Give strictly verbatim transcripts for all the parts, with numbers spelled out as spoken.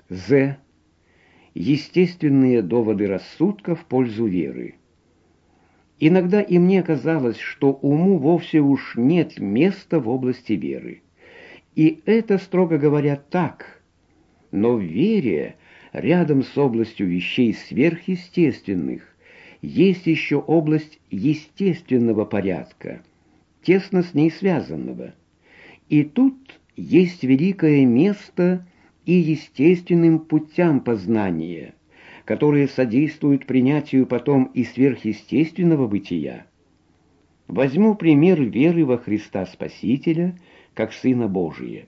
З. Естественные доводы рассудка в пользу веры. Иногда и мне казалось, что уму вовсе уж нет места в области веры. И это, строго говоря, так. Но в вере, рядом с областью вещей сверхъестественных, есть еще область естественного порядка, тесно с ней связанного. И тут есть великое место и естественным путям познания, которые содействуют принятию потом и сверхъестественного бытия. Возьму пример веры во Христа Спасителя как Сына Божия.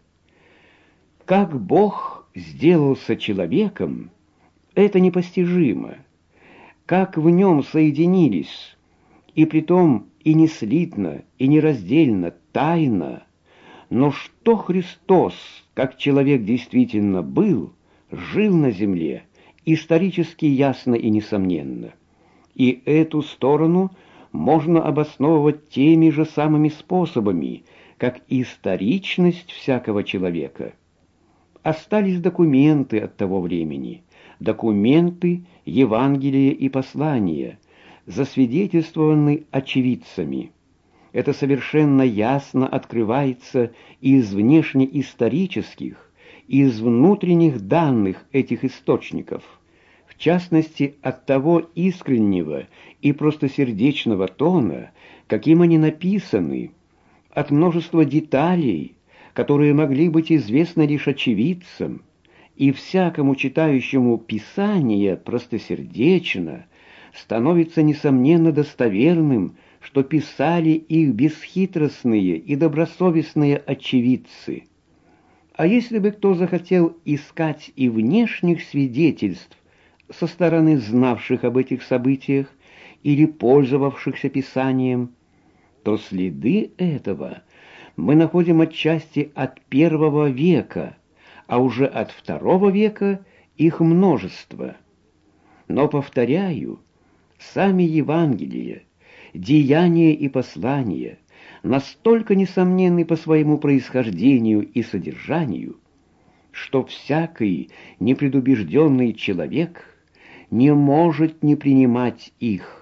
Как Бог сделался человеком, это непостижимо. Как в нем соединились, и притом и не слитно, и нераздельно, тайно. Но что Христос, как человек действительно был, жил на земле, исторически ясно и несомненно. И эту сторону можно обосновывать теми же самыми способами, как историчность всякого человека. Остались документы от того времени, документы, Евангелия и послания, засвидетельствованные очевидцами. Это совершенно ясно открывается из внешнеисторических, из внутренних данных этих источников, в частности от того искреннего и простосердечного тона, каким они написаны, от множества деталей, которые могли быть известны лишь очевидцам, и всякому читающему Писание простосердечно становится несомненно достоверным, что писали их бесхитростные и добросовестные очевидцы. А если бы кто захотел искать и внешних свидетельств со стороны знавших об этих событиях или пользовавшихся Писанием, то следы этого мы находим отчасти от первого века, а уже от второго века их множество. Но, повторяю, сами Евангелия, деяния и послания настолько несомненны по своему происхождению и содержанию, что всякий непредубежденный человек не может не принимать их.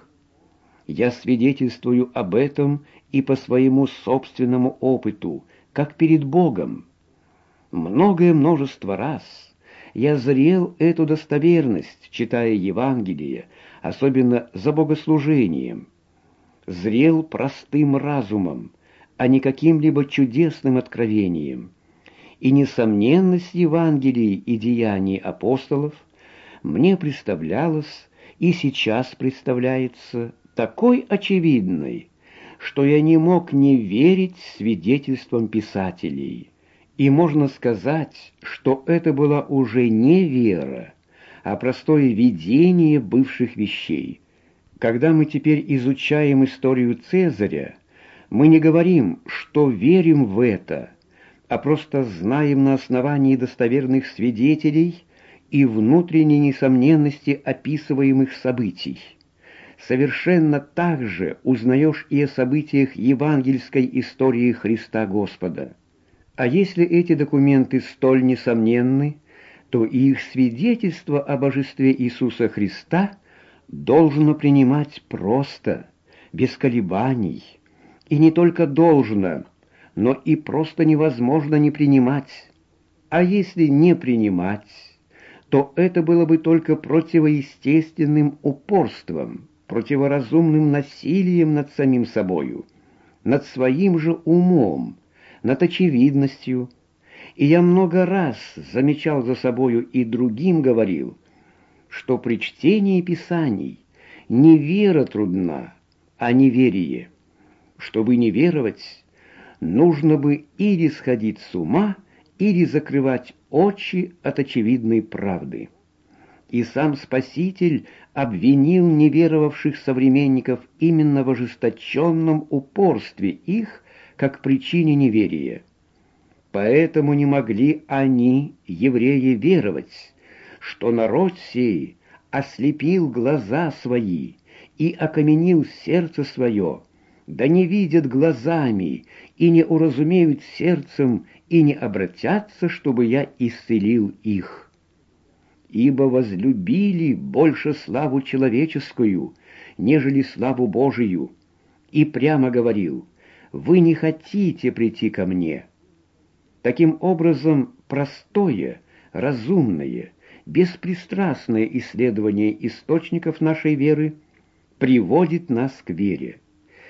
Я свидетельствую об этом и по своему собственному опыту, как перед Богом. Многое множество раз я зрел эту достоверность, читая Евангелие, особенно за богослужением. Зрел простым разумом, а не каким-либо чудесным откровением. И несомненность Евангелий и деяний апостолов мне представлялась и сейчас представляется такой очевидной, что я не мог не верить свидетельствам писателей. И можно сказать, что это была уже не вера, а простое видение бывших вещей. Когда мы теперь изучаем историю Цезаря, мы не говорим, что верим в это, а просто знаем на основании достоверных свидетелей и внутренней несомненности описываемых событий. Совершенно так же узнаешь и о событиях евангельской истории Христа Господа. А если эти документы столь несомненны, то их свидетельство о божестве Иисуса Христа должно принимать просто, без колебаний. И не только должно, но и просто невозможно не принимать. А если не принимать, то это было бы только противоестественным упорством, противоразумным насилием над самим собою, над своим же умом, над очевидностью. И я много раз замечал за собою и другим говорил, что при чтении Писаний не вера трудна, а неверие. Чтобы не веровать, нужно бы или сходить с ума, или закрывать очи от очевидной правды. И сам Спаситель обвинил неверовавших современников именно в ожесточенном упорстве их как причине неверия. Поэтому не могли они, евреи, веровать, что народ сей ослепил глаза свои и окаменил сердце свое, да не видят глазами и не уразумеют сердцем и не обратятся, чтобы я исцелил их. ибо возлюбили больше славу человеческую, нежели славу Божию, и прямо говорил: «Вы не хотите прийти ко мне». Таким образом, простое, разумное, беспристрастное исследование источников нашей веры приводит нас к вере.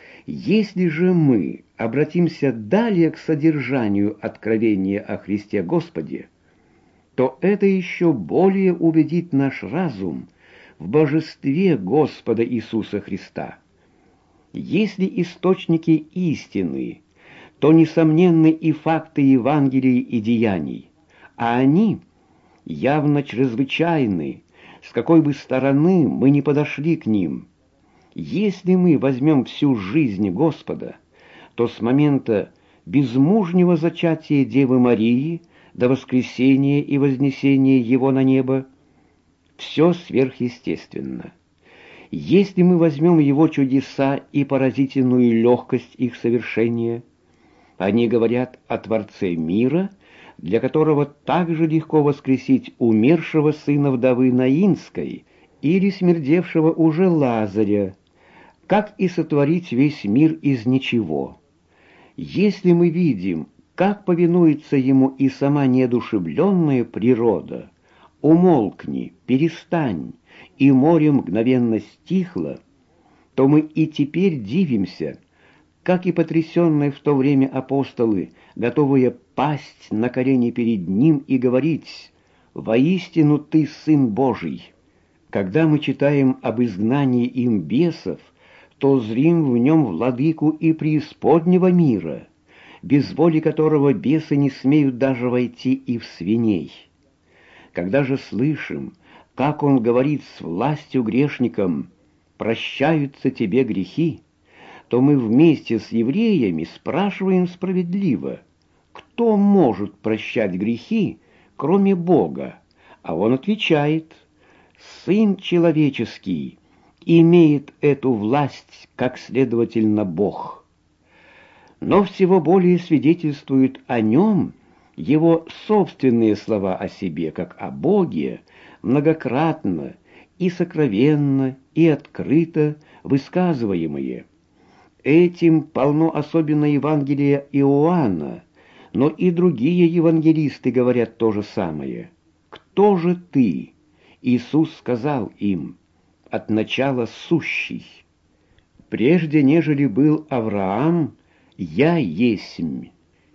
Если же мы обратимся далее к содержанию откровения о Христе Господе, то это еще более убедит наш разум в божестве Господа Иисуса Христа. Если источники истины, то несомненны и факты Евангелий и деяний, а они явно чрезвычайны, с какой бы стороны мы ни подошли к ним. Если мы возьмем всю жизнь Господа, то с момента безмужнего зачатия Девы Марии до воскресения и вознесения Его на небо все сверхъестественно. Если мы возьмем Его чудеса и поразительную легкость их совершения, они говорят о Творце мира, для которого так же легко воскресить умершего сына вдовы Наинской или смердевшего уже Лазаря, как и сотворить весь мир из ничего. Если мы видим, как повинуется ему и сама неодушевленная природа, умолкни, перестань, и море мгновенно стихло, то мы и теперь дивимся, как и потрясенные в то время апостолы, готовые пасть на колени перед ним и говорить: «Воистину ты Сын Божий». Когда мы читаем об изгнании им бесов, то зрим в нем владыку и преисподнего мира, без воли которого бесы не смеют даже войти и в свиней. Когда же слышим, как он говорит с властью грешникам: «Прощаются тебе грехи», то мы вместе с евреями спрашиваем справедливо: кто может прощать грехи, кроме Бога? А он отвечает: Сын человеческий имеет эту власть, как, следовательно, Бог. Но всего более свидетельствуют о нем его собственные слова о себе, как о Боге, многократно и сокровенно и открыто высказываемые. Этим полно особенно Евангелие Иоанна, но и другие евангелисты говорят то же самое. «Кто же ты?» Иисус сказал им: «От начала сущий. Прежде нежели был Авраам, я есмь,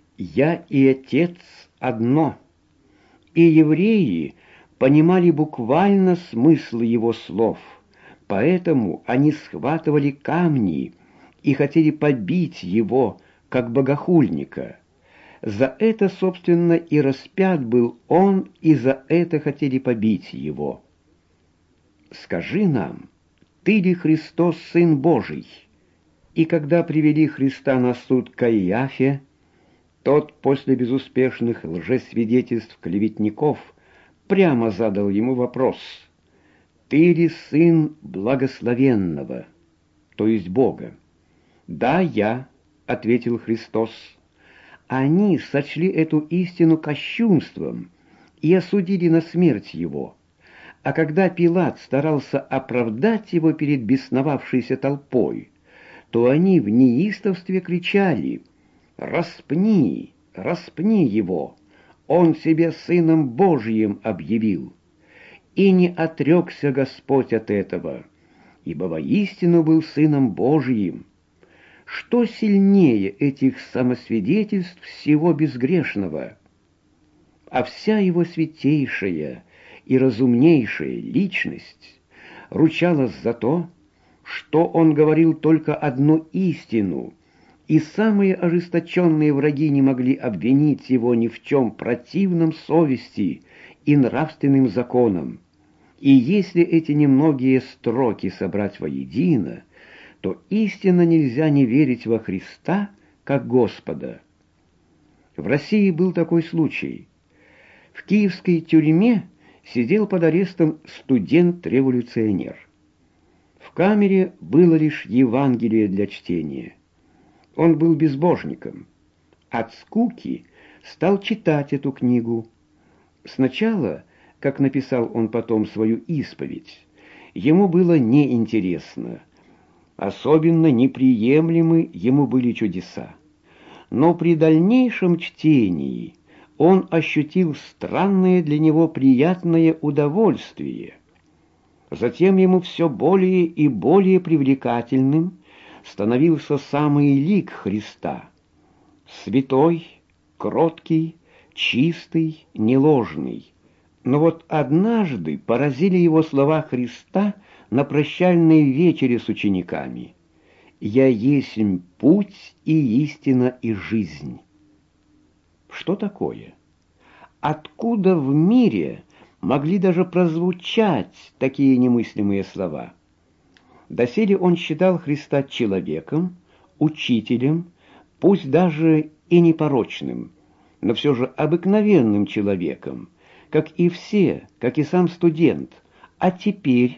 я и Отец одно». И евреи понимали буквально смысл его слов, поэтому они схватывали камни и хотели побить его, как богохульника. За это, собственно, и распят был он, и за это хотели побить его. «Скажи нам, ты ли Христос, Сын Божий?» И когда привели Христа на суд к Каиафе, тот после безуспешных лжесвидетельств клеветников прямо задал ему вопрос: «Ты ли Сын Благословенного, то есть Бога?» «Да, я», — ответил Христос. Они сочли эту истину кощунством и осудили на смерть его. А когда Пилат старался оправдать его перед бесновавшейся толпой, то они в неистовстве кричали: «Распни, распни его! Он себя Сыном Божиим объявил!» И не отрекся Господь от этого, ибо воистину был Сыном Божиим. Что сильнее этих самосвидетельств всего безгрешного? А вся его святейшая и разумнейшая личность ручалась за то, что он говорил только одну истину, и самые ожесточенные враги не могли обвинить его ни в чем противном совести и нравственным законам. И если эти немногие строки собрать воедино, то истинно нельзя не верить во Христа как Господа. В России был такой случай. В киевской тюрьме сидел под арестом студент-революционер. В камере было лишь Евангелие для чтения. Он был безбожником. От скуки стал читать эту книгу. Сначала, как написал он потом свою исповедь, ему было неинтересно. Особенно неприемлемы ему были чудеса. Но при дальнейшем чтении он ощутил странное для него приятное удовольствие. Затем ему все более и более привлекательным становился самый лик Христа. Святой, кроткий, чистый, неложный. Но вот однажды поразили его слова Христа на прощальной вечере с учениками: «Я есмь путь и истина и жизнь». Что такое? Откуда в мире могли даже прозвучать такие немыслимые слова? Доселе он считал Христа человеком, учителем, пусть даже и непорочным, но все же обыкновенным человеком, как и все, как и сам студент. А теперь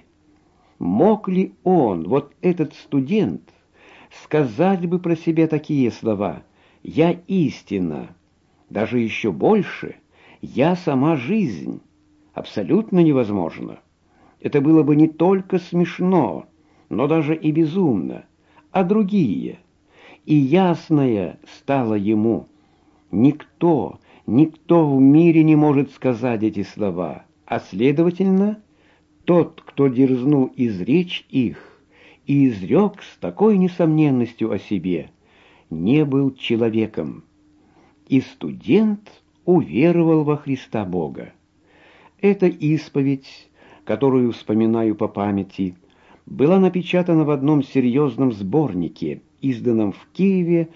мог ли он, вот этот студент, сказать бы про себя такие слова: «Я истина», даже еще больше: «Я сама жизнь»? Абсолютно невозможно. Это было бы не только смешно, но даже и безумно. А другие? И ясное стало ему: никто, никто в мире не может сказать эти слова, а следовательно, тот, кто дерзнул изречь их и изрек с такой несомненностью о себе, не был человеком. И студент уверовал во Христа Бога. Эта исповедь, которую вспоминаю по памяти, была напечатана в одном серьезном сборнике, изданном в Киеве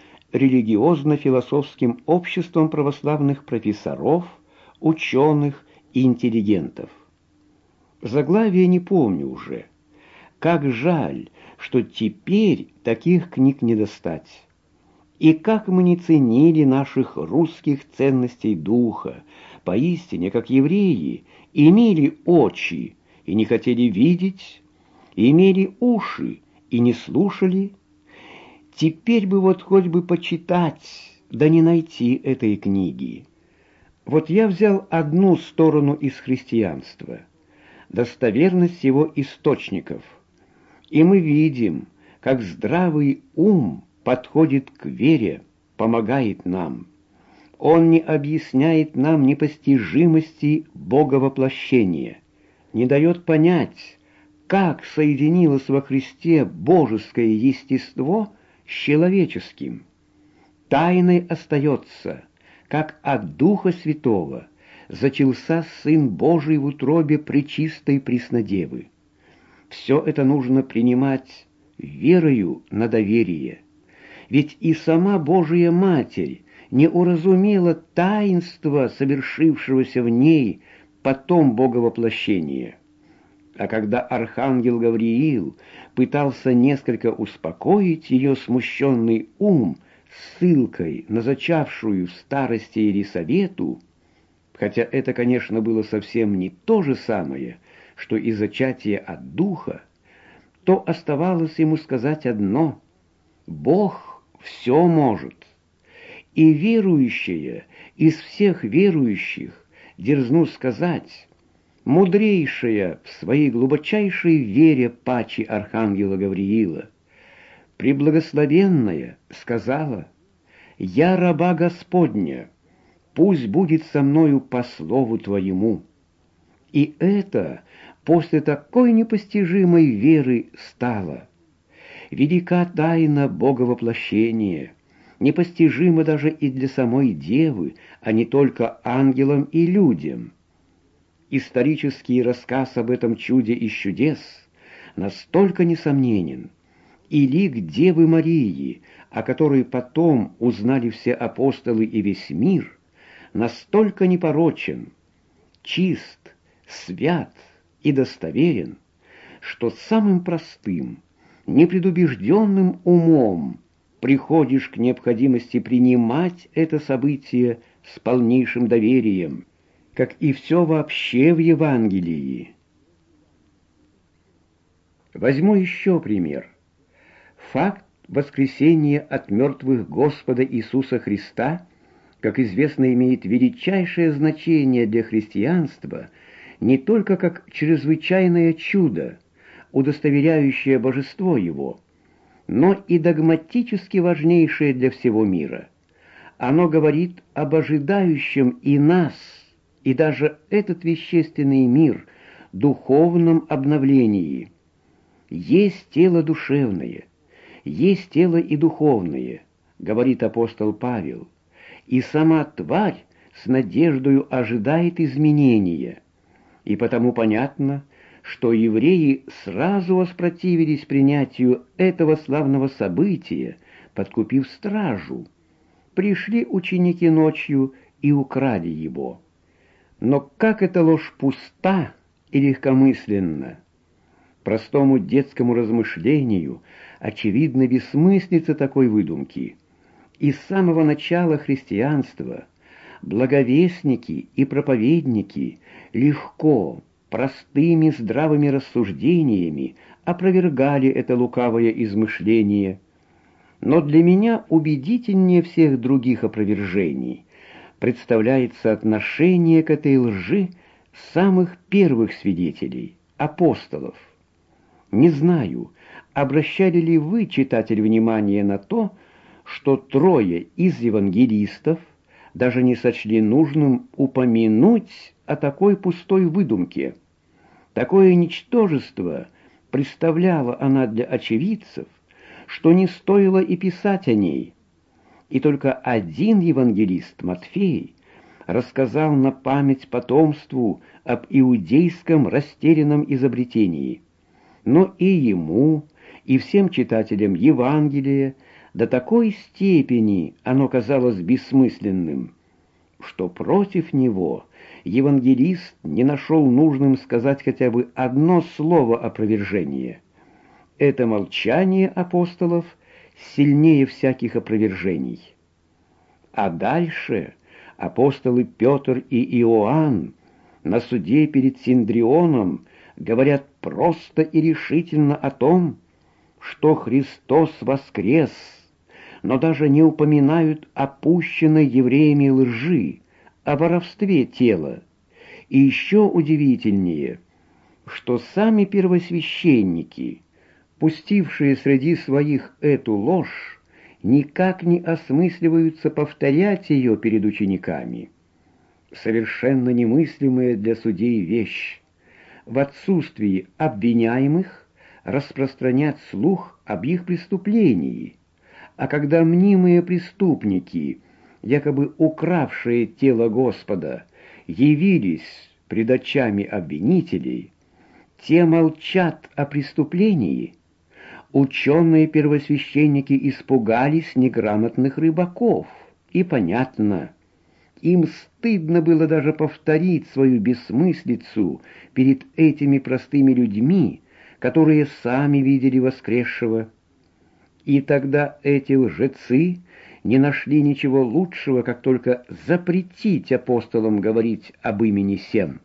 религиозно-философским обществом православных профессоров, ученых и интеллигентов. Заглавие не помню уже. Как жаль, что теперь таких книг не достать. И как мы не ценили наших русских ценностей духа, поистине, как евреи, имели очи и не хотели видеть, имели уши и не слушали. Теперь бы вот хоть бы почитать, да не найти этой книги. Вот я взял одну сторону из христианства, достоверность его источников, и мы видим, как здравый ум подходит к вере, помогает нам. Он не объясняет нам непостижимости Боговоплощения, не дает понять, как соединилось во Христе божеское естество с человеческим. Тайной остается, как от Духа Святого зачался Сын Божий в утробе пречистой Преснодевы. Все это нужно принимать верою на доверие. Ведь и сама Божия Матерь не уразумела таинства, совершившегося в ней потом Боговоплощения. А когда архангел Гавриил пытался несколько успокоить ее смущенный ум ссылкой на зачавшую в старости Елисавету, хотя это, конечно, было совсем не то же самое, что и зачатие от Духа, то оставалось ему сказать одно: Бог все может. И верующая из всех верующих, дерзну сказать, мудрейшая в своей глубочайшей вере паче архангела Гавриила, преблагословенная, сказала: «Я раба Господня, пусть будет со мною по слову Твоему». И это после такой непостижимой веры стало. Велика тайна Боговоплощения, непостижима даже и для самой Девы, а не только ангелам и людям. Исторический рассказ об этом чуде из чудес настолько несомненен, и лик Девы Марии, о которой потом узнали все апостолы и весь мир, настолько непорочен, чист, свят и достоверен, что самым простым, непредубежденным умом приходишь к необходимости принимать это событие с полнейшим доверием, как и все вообще в Евангелии. Возьму еще пример. Факт воскресения от мертвых Господа Иисуса Христа, как известно, имеет величайшее значение для христианства, не только как чрезвычайное чудо, удостоверяющее божество его, но и догматически важнейшее для всего мира. Оно говорит об ожидающем и нас, и даже этот вещественный мир, духовном обновлении. Есть тело душевное, есть тело и духовное, говорит апостол Павел, и сама тварь с надеждою ожидает изменения. И потому понятно, что евреи сразу воспротивились принятию этого славного события, подкупив стражу. Пришли ученики ночью и украли его. Но как эта ложь пуста и легкомысленна! Простому детскому размышлению очевидна бессмыслица такой выдумки. И с самого начала христианства благовестники и проповедники легко, простыми здравыми рассуждениями опровергали это лукавое измышление. Но для меня убедительнее всех других опровержений представляется отношение к этой лжи самых первых свидетелей, апостолов. Не знаю, обращали ли вы, читатель, внимание на то, что трое из евангелистов даже не сочли нужным упомянуть о такой пустой выдумке. Такое ничтожество представляла она для очевидцев, что не стоило и писать о ней. И только один евангелист, Матфей, рассказал на память потомству об иудейском растерянном изобретении. Но и ему, и всем читателям Евангелия до такой степени оно казалось бессмысленным, что против него евангелист не нашел нужным сказать хотя бы одно слово опровержения. Это молчание апостолов сильнее всяких опровержений. А дальше апостолы Петр и Иоанн на суде перед Синдрионом говорят просто и решительно о том, что Христос воскрес, но даже не упоминают о пущенной евреями лжи, о воровстве тела. И еще удивительнее, что сами первосвященники, пустившие среди своих эту ложь, никак не осмысливаются повторять ее перед учениками. Совершенно немыслимая для судей вещь. В отсутствии обвиняемых распространять слух об их преступлении, а когда мнимые преступники, якобы укравшие тело Господа, явились пред очами обвинителей, те молчат о преступлении. Ученые-первосвященники испугались неграмотных рыбаков, и понятно, им стыдно было даже повторить свою бессмыслицу перед этими простыми людьми, которые сами видели воскресшего. И тогда эти лжецы не нашли ничего лучшего, как только запретить апостолам говорить об имени сем.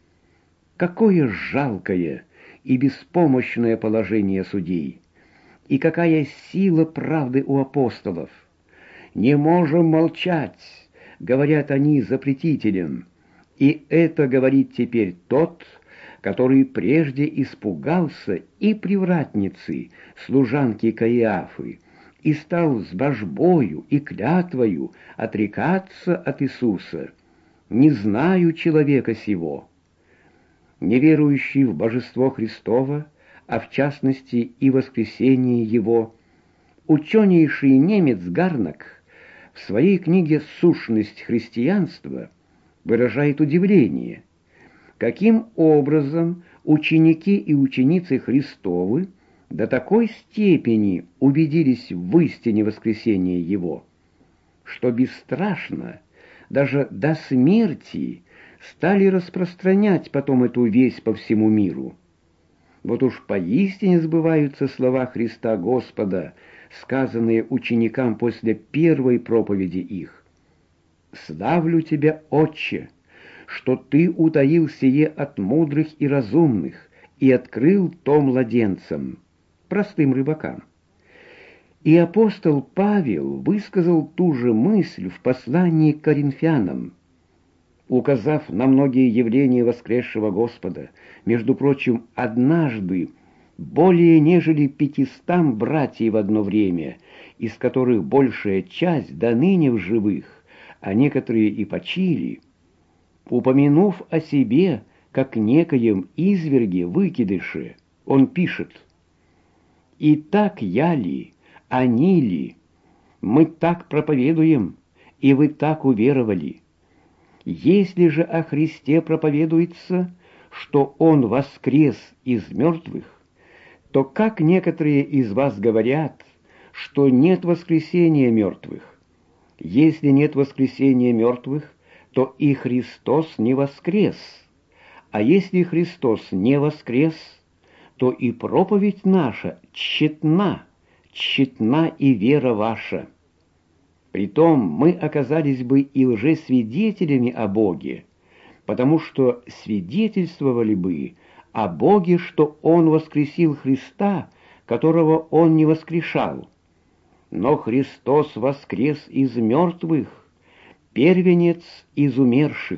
Какое жалкое и беспомощное положение судей! И какая сила правды у апостолов! «Не можем молчать», — говорят они запретителям, и это говорит теперь тот, который прежде испугался и привратницы, служанки Каиафы, и стал с божбою и клятвою отрекаться от Иисуса. «Не знаю человека сего». Неверующий в божество Христово, а в частности и воскресение Его, ученейший немец Гарнак в своей книге «Сущность христианства» выражает удивление, каким образом ученики и ученицы Христовы до такой степени убедились в истине воскресения Его, что бесстрашно, даже до смерти, стали распространять потом эту весть по всему миру. Вот уж поистине сбываются слова Христа Господа, сказанные ученикам после первой проповеди их. «Славлю Тебя, Отче, что Ты утаил сие от мудрых и разумных и открыл то младенцам», простым рыбакам. И апостол Павел высказал ту же мысль в послании к Коринфянам. указав на многие явления воскресшего Господа, между прочим, однажды более нежели пятистам братьев в одно время, из которых большая часть до ныне в живых, а некоторые и почили, упомянув о себе, как некоем изверге выкидыше, он пишет: «И так я ли, они ли, мы так проповедуем, и вы так уверовали. Если же о Христе проповедуется, что Он воскрес из мертвых, то как некоторые из вас говорят, что нет воскресения мертвых? Если нет воскресения мертвых, то и Христос не воскрес. А если Христос не воскрес, то и проповедь наша тщетна, тщетна и вера ваша. Притом мы оказались бы и лжесвидетелями о Боге, потому что свидетельствовали бы о Боге, что Он воскресил Христа, которого Он не воскрешал. Но Христос воскрес из мертвых, первенец из умерших».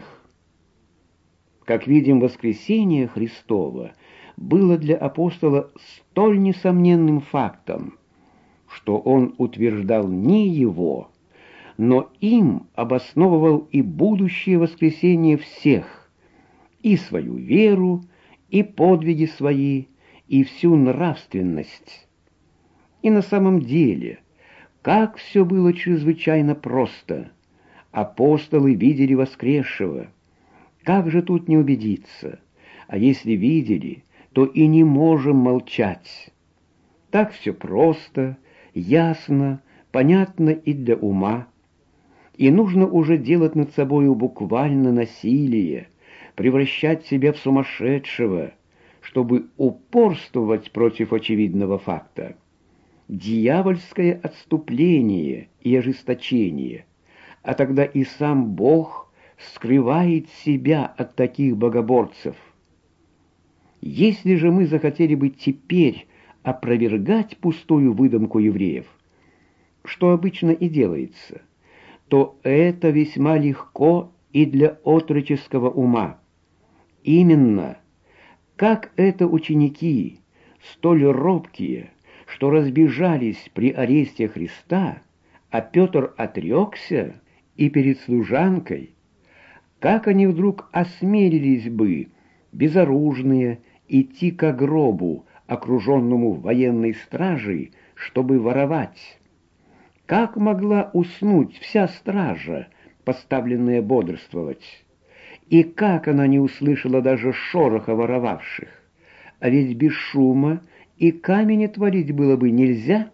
Как видим, воскресение Христова было для апостола столь несомненным фактом, что он утверждал не его, но им обосновывал и будущее воскресение всех, и свою веру, и подвиги свои, и всю нравственность. И на самом деле, как все было чрезвычайно просто. Апостолы видели воскресшего. Как же тут не убедиться? А если видели, то и не можем молчать. Так все просто, ясно, понятно и для ума. И нужно уже делать над собою буквально насилие, превращать себя в сумасшедшего, чтобы упорствовать против очевидного факта. Дьявольское отступление и ожесточение, а тогда и сам Бог скрывает себя от таких богоборцев. Если же мы захотели бы теперь опровергать пустую выдумку евреев, что обычно и делается, то это весьма легко и для отроческого ума. Именно, как это ученики, столь робкие, что разбежались при аресте Христа, а Петр отрекся и перед служанкой, как они вдруг осмелились бы, безоружные, идти ко гробу, окруженному военной стражей, чтобы воровать? Как могла уснуть вся стража, поставленная бодрствовать? И как она не услышала даже шороха воровавших? А ведь без шума и камень отворить было бы нельзя.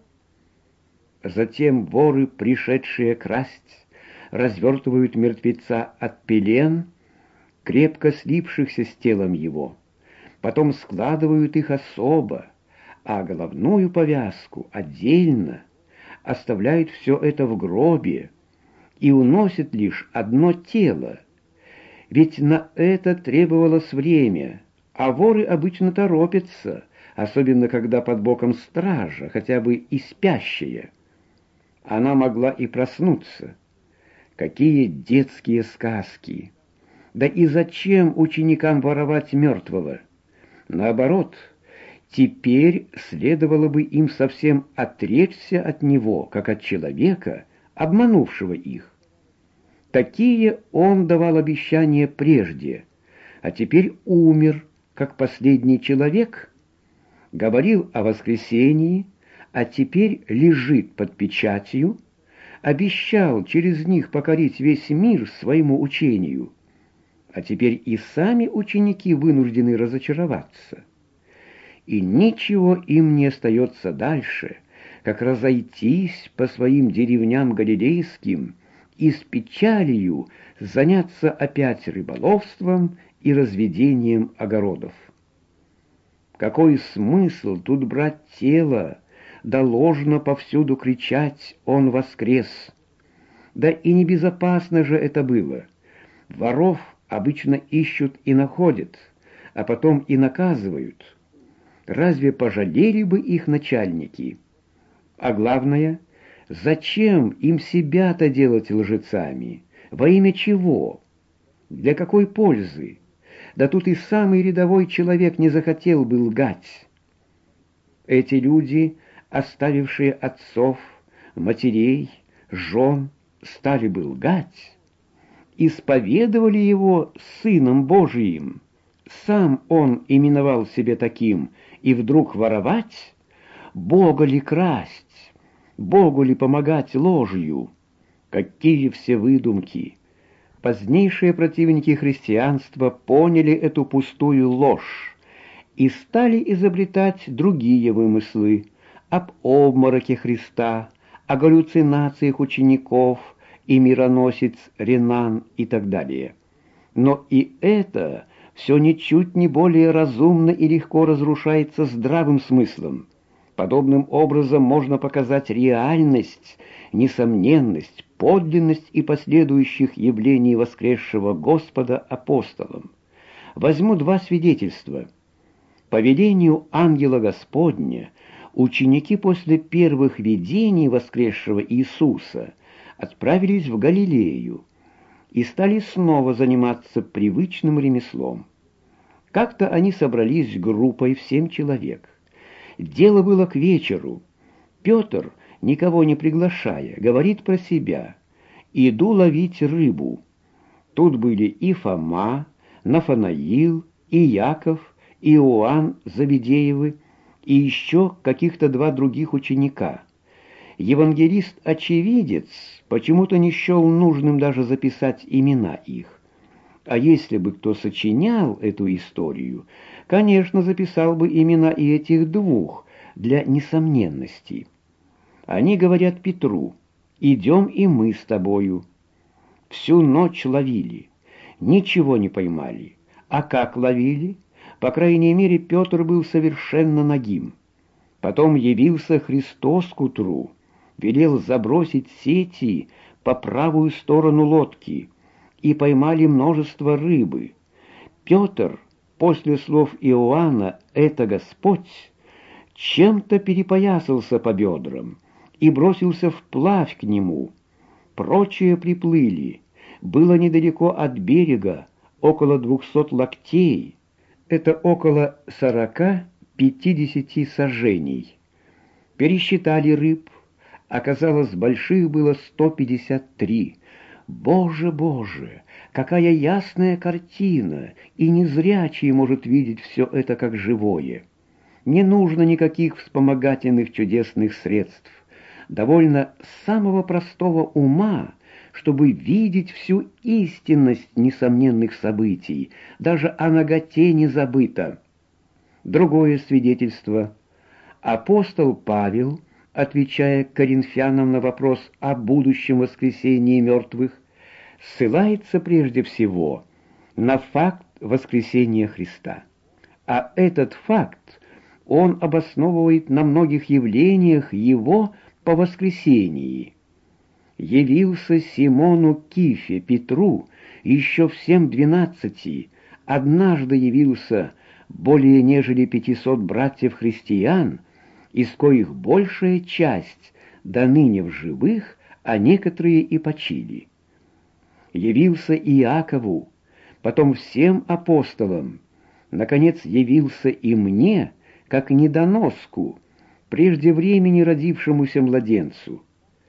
Затем воры, пришедшие красть, развертывают мертвеца от пелен, крепко слипшихся с телом его. Потом складывают их особо, а головную повязку отдельно, оставляют все это в гробе и уносят лишь одно тело. Ведь на это требовалось время, а воры обычно торопятся, особенно когда под боком стража, хотя бы и спящая. Она могла и проснуться. Какие детские сказки! Да и зачем ученикам воровать мертвого? Наоборот, теперь следовало бы им совсем отречься от него, как от человека, обманувшего их. Такие он давал обещания прежде, а теперь умер, как последний человек, говорил о воскресении, а теперь лежит под печатью, обещал через них покорить весь мир своему учению, а теперь и сами ученики вынуждены разочароваться. И ничего им не остается дальше, как разойтись по своим деревням галилейским и с печалью заняться опять рыболовством и разведением огородов. Какой смысл тут брать тело, да ложно повсюду кричать «Он воскрес!» Да и небезопасно же это было. Воров обычно ищут и находят, а потом и наказывают. Разве пожалели бы их начальники? А главное, зачем им себя-то делать лжецами? Во имя чего? Для какой пользы? Да тут и самый рядовой человек не захотел бы лгать. Эти люди, оставившие отцов, матерей, жен, стали бы лгать, исповедовали его Сыном Божиим. Сам он именовал себя таким, и вдруг воровать? Бога ли красть? Богу ли помогать ложью? Какие все выдумки! Позднейшие противники христианства поняли эту пустую ложь и стали изобретать другие вымыслы об обмороке Христа, о галлюцинациях учеников и мироносец Ренан и так далее. Но и это все ничуть не более разумно и легко разрушается здравым смыслом. Подобным образом можно показать реальность, несомненность, подлинность и последующих явлений воскресшего Господа апостолам. Возьму два свидетельства. По велению ангела Господня ученики после первых видений воскресшего Иисуса отправились в Галилею и стали снова заниматься привычным ремеслом. Как-то они собрались группой в семь человек. Дело было к вечеру. Петр, никого не приглашая, говорит про себя: «Иду ловить рыбу». Тут были и Фома, Нафанаил, и Яков, и Иоанн Завидеевы, и еще каких-то два других ученика. Евангелист-очевидец почему-то не счел нужным даже записать имена их. А если бы кто сочинял эту историю, конечно, записал бы имена и этих двух для несомненности. Они говорят Петру: «Идем и мы с тобою». Всю ночь ловили, ничего не поймали. А как ловили? По крайней мере, Петр был совершенно нагим. Потом явился Христос к утру, велел забросить сети по правую сторону лодки, и поймали множество рыбы. Петр, после слов Иоанна «это Господь», чем-то перепоясался по бедрам и бросился вплавь к нему. Прочие приплыли. Было недалеко от берега, около двухсот локтей. Это около сорока-пятидесяти саженей. Пересчитали рыб. Оказалось, больших было сто пятьдесят три. Боже, Боже, какая ясная картина, и незрячий может видеть все это как живое. Не нужно никаких вспомогательных чудесных средств. Довольно самого простого ума, чтобы видеть всю истинность несомненных событий, даже о наготе не забыто. Другое свидетельство. Апостол Павел, отвечая коринфянам на вопрос о будущем воскресении мертвых, ссылается прежде всего на факт воскресения Христа. А этот факт он обосновывает на многих явлениях его по воскресении. Явился Симону Кифе, Петру, еще всем двенадцати, однажды явился более нежели пятисот братьев-христиан, из коих большая часть до ныне в живых, а некоторые и почили. Явился Иакову, потом всем апостолам, наконец явился и мне, как недоноску, прежде времени родившемуся младенцу.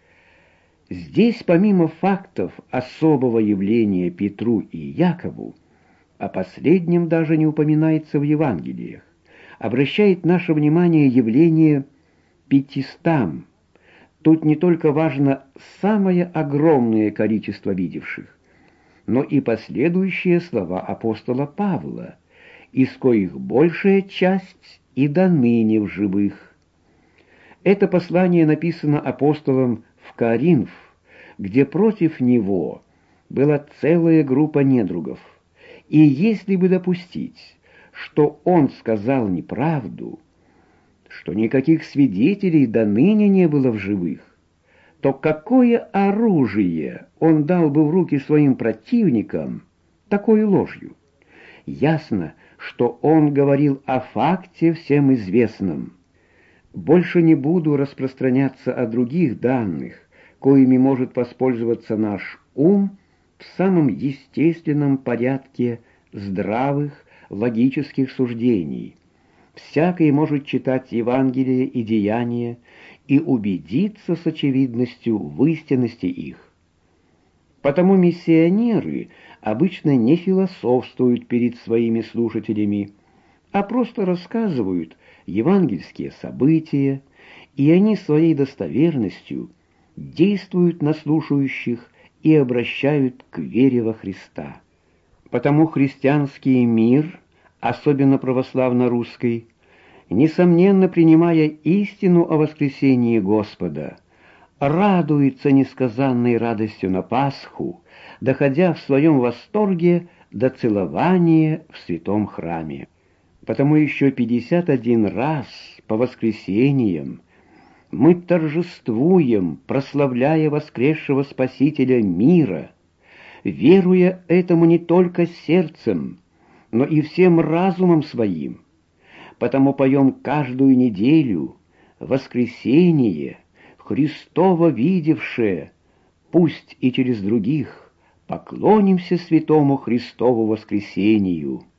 Здесь, помимо фактов особого явления Петру и Якову, о последнем даже не упоминается в Евангелиях, обращает наше внимание явление пятистам. Тут не только важно самое огромное количество видевших, но и последующие слова апостола Павла, из коих большая часть и до ныне в живых. Это послание написано апостолом в Коринф, где против него была целая группа недругов. И если бы допустить, что он сказал неправду, что никаких свидетелей до ныне не было в живых, то какое оружие он дал бы в руки своим противникам такой ложью? Ясно, что он говорил о факте всем известном. Больше не буду распространяться о других данных, коими может воспользоваться наш ум в самом естественном порядке здравых, логических суждений. Всякий может читать Евангелие и Деяния и убедиться с очевидностью в истинности их. Потому миссионеры обычно не философствуют перед своими слушателями, а просто рассказывают евангельские события, и они своей достоверностью действуют на слушающих и обращают к вере во Христа. Потому христианский мир, особенно православно-русский, несомненно принимая истину о воскресении Господа, радуется несказанной радостью на Пасху, доходя в своем восторге до целования в святом храме. Потому еще пятьдесят один раз по воскресениям мы торжествуем, прославляя воскресшего Спасителя мира, веруя этому не только сердцем, но и всем разумом своим. Потому поем каждую неделю «Воскресение, Христово видевшее, пусть и через других, поклонимся святому Христову воскресению».